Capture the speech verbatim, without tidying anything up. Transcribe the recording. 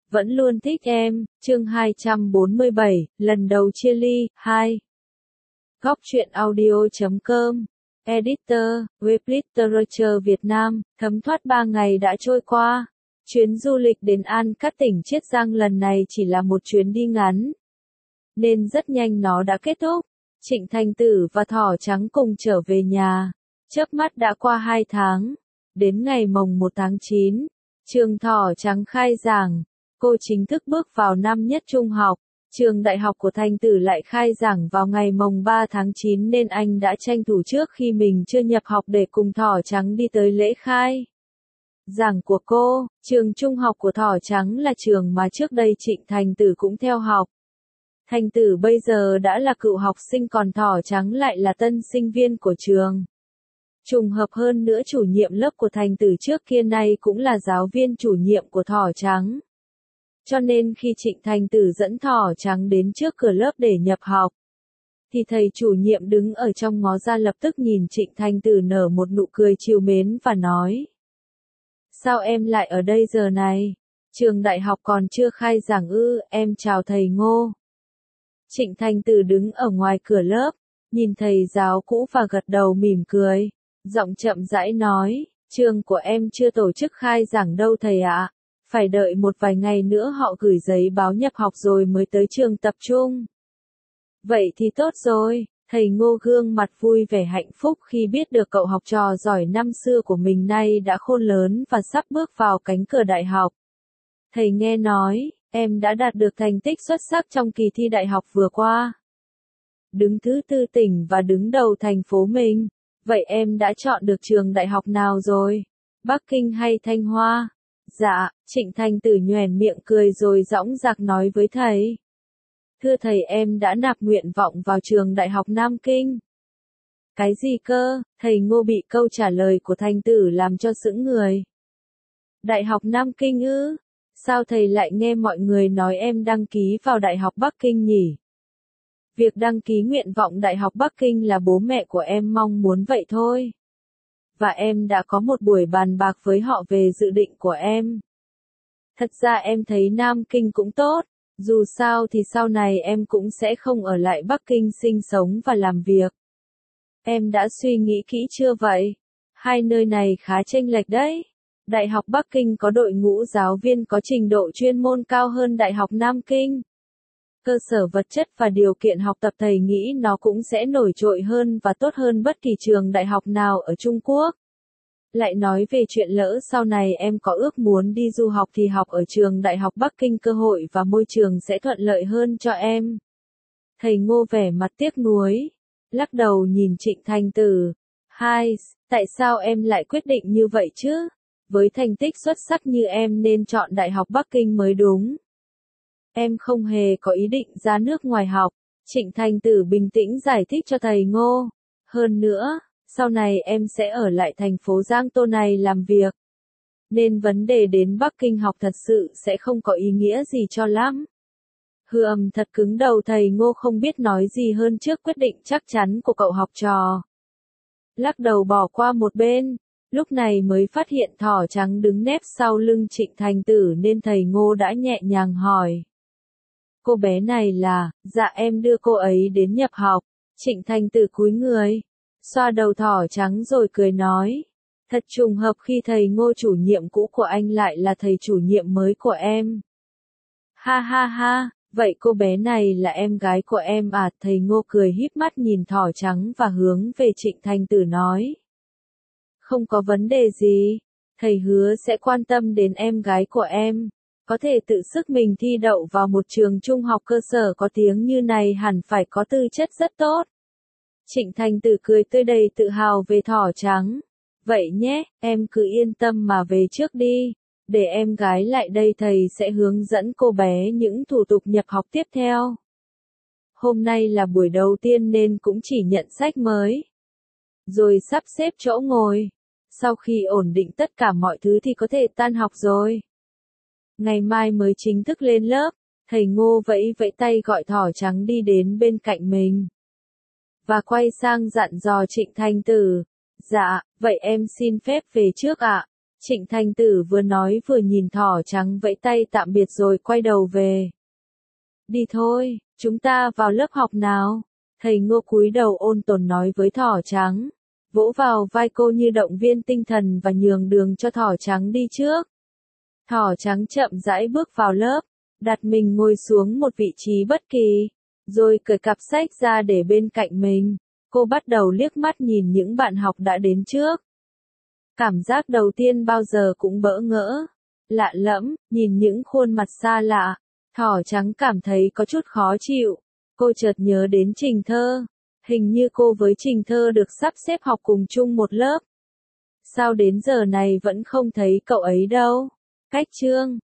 vẫn luôn thích em, chương hai trăm bốn mươi bảy, lần đầu chia ly, hai. Góc truyện audio.com, Editor, Web Literature Việt Nam, thấm thoát ba ngày đã trôi qua. Chuyến du lịch đến An Cát tỉnh Chiết Giang lần này chỉ là một chuyến đi ngắn, nên rất nhanh nó đã kết thúc. Trịnh Thành Tử và Thỏ Trắng cùng trở về nhà. Chớp mắt đã qua hai tháng. Đến ngày mồng một tháng chín, trường Thỏ Trắng khai giảng. Cô chính thức bước vào năm nhất trung học. Trường đại học của Thành Tử lại khai giảng vào ngày mồng ba tháng chín nên anh đã tranh thủ trước khi mình chưa nhập học để cùng Thỏ Trắng đi tới lễ khai giảng của cô. Trường trung học của Thỏ Trắng là trường mà trước đây Trịnh Thành Tử cũng theo học. Thành Tử bây giờ đã là cựu học sinh còn Thỏ Trắng lại là tân sinh viên của trường. Trùng hợp hơn nữa chủ nhiệm lớp của Thành Tử trước kia nay cũng là giáo viên chủ nhiệm của Thỏ Trắng. Cho nên khi Trịnh Thành Tử dẫn Thỏ Trắng đến trước cửa lớp để nhập học, thì thầy chủ nhiệm đứng ở trong ngó ra lập tức nhìn Trịnh Thành Tử nở một nụ cười trìu mến và nói: "Sao em lại ở đây giờ này? Trường đại học còn chưa khai giảng ư? Em chào thầy Ngô." Trịnh Thành Tử đứng ở ngoài cửa lớp, nhìn thầy giáo cũ và gật đầu mỉm cười, giọng chậm rãi nói: "Trường của em chưa tổ chức khai giảng đâu thầy ạ, phải đợi một vài ngày nữa họ gửi giấy báo nhập học rồi mới tới trường tập trung." "Vậy thì tốt rồi." Thầy Ngô gương mặt vui vẻ hạnh phúc khi biết được cậu học trò giỏi năm xưa của mình nay đã khôn lớn và sắp bước vào cánh cửa đại học. Thầy nghe nói, em đã đạt được thành tích xuất sắc trong kỳ thi đại học vừa qua. Đứng thứ tư tỉnh và đứng đầu thành phố mình. Vậy em đã chọn được trường đại học nào rồi? Bắc Kinh hay Thanh Hoa? Dạ, Trịnh Thành Tử nhoẻn miệng cười rồi dõng dạc nói với thầy. Thưa thầy, em đã nạp nguyện vọng vào trường Đại học Nam Kinh. Cái gì cơ? Thầy Ngô bị câu trả lời của Thành Tử làm cho sững người. Đại học Nam Kinh ư? Sao thầy lại nghe mọi người nói em đăng ký vào Đại học Bắc Kinh nhỉ? Việc đăng ký nguyện vọng Đại học Bắc Kinh là bố mẹ của em mong muốn vậy thôi. Và em đã có một buổi bàn bạc với họ về dự định của em. Thật ra em thấy Nam Kinh cũng tốt, dù sao thì sau này em cũng sẽ không ở lại Bắc Kinh sinh sống và làm việc. Em đã suy nghĩ kỹ chưa vậy? Hai nơi này khá chênh lệch đấy. Đại học Bắc Kinh có đội ngũ giáo viên có trình độ chuyên môn cao hơn Đại học Nam Kinh. Cơ sở vật chất và điều kiện học tập thầy nghĩ nó cũng sẽ nổi trội hơn và tốt hơn bất kỳ trường đại học nào ở Trung Quốc. Lại nói về chuyện lỡ sau này em có ước muốn đi du học thì học ở trường Đại học Bắc Kinh cơ hội và môi trường sẽ thuận lợi hơn cho em. Thầy Ngô vẻ mặt tiếc nuối, lắc đầu nhìn Trịnh Thành Tử. Hai, tại sao em lại quyết định như vậy chứ? Với thành tích xuất sắc như em nên chọn Đại học Bắc Kinh mới đúng. Em không hề có ý định ra nước ngoài học. Trịnh Thành Tử bình tĩnh giải thích cho thầy Ngô. Hơn nữa, sau này em sẽ ở lại thành phố Giang Tô này làm việc. Nên vấn đề đến Bắc Kinh học thật sự sẽ không có ý nghĩa gì cho lắm. Hư âm thật cứng đầu, thầy Ngô không biết nói gì hơn trước quyết định chắc chắn của cậu học trò. Lắc đầu bỏ qua một bên, lúc này mới phát hiện Thỏ Trắng đứng nép sau lưng Trịnh Thành Tử nên thầy Ngô đã nhẹ nhàng hỏi. Cô bé này là, dạ em đưa cô ấy đến nhập học. Trịnh Thành Tử cúi người, xoa đầu Thỏ Trắng rồi cười nói. Thật trùng hợp khi thầy Ngô chủ nhiệm cũ của anh lại là thầy chủ nhiệm mới của em. Ha ha ha, vậy cô bé này là em gái của em à? Thầy Ngô cười híp mắt nhìn Thỏ Trắng và hướng về Trịnh Thành Tử nói. Không có vấn đề gì, thầy hứa sẽ quan tâm đến em gái của em. Có thể tự sức mình thi đậu vào một trường trung học cơ sở có tiếng như này hẳn phải có tư chất rất tốt. Trịnh Thành Tử cười tươi đầy tự hào về Thỏ Trắng. Vậy nhé, em cứ yên tâm mà về trước đi. Để em gái lại đây thầy sẽ hướng dẫn cô bé những thủ tục nhập học tiếp theo. Hôm nay là buổi đầu tiên nên cũng chỉ nhận sách mới. Rồi sắp xếp chỗ ngồi. Sau khi ổn định tất cả mọi thứ thì có thể tan học rồi. Ngày mai mới chính thức lên lớp. Thầy Ngô vẫy vẫy tay gọi Thỏ Trắng đi đến bên cạnh mình. Và quay sang dặn dò Trịnh Thành Tử. Dạ, vậy em xin phép về trước ạ. Trịnh Thành Tử vừa nói vừa nhìn thỏ trắng vẫy tay tạm biệt rồi quay đầu về. Đi thôi, chúng ta vào lớp học nào. Thầy Ngô cúi đầu ôn tồn nói với thỏ trắng, vỗ vào vai cô như động viên tinh thần và nhường đường cho thỏ trắng đi trước. Thỏ trắng chậm rãi bước vào lớp, đặt mình ngồi xuống một vị trí bất kỳ, rồi cởi cặp sách ra để bên cạnh mình. Cô bắt đầu liếc mắt nhìn những bạn học đã đến trước. Cảm giác đầu tiên bao giờ cũng bỡ ngỡ, lạ lẫm, nhìn những khuôn mặt xa lạ, thỏ trắng cảm thấy có chút khó chịu. Cô chợt nhớ đến Trình Thơ, hình như cô với Trình Thơ được sắp xếp học cùng chung một lớp. Sao đến giờ này vẫn không thấy cậu ấy đâu? Cách chương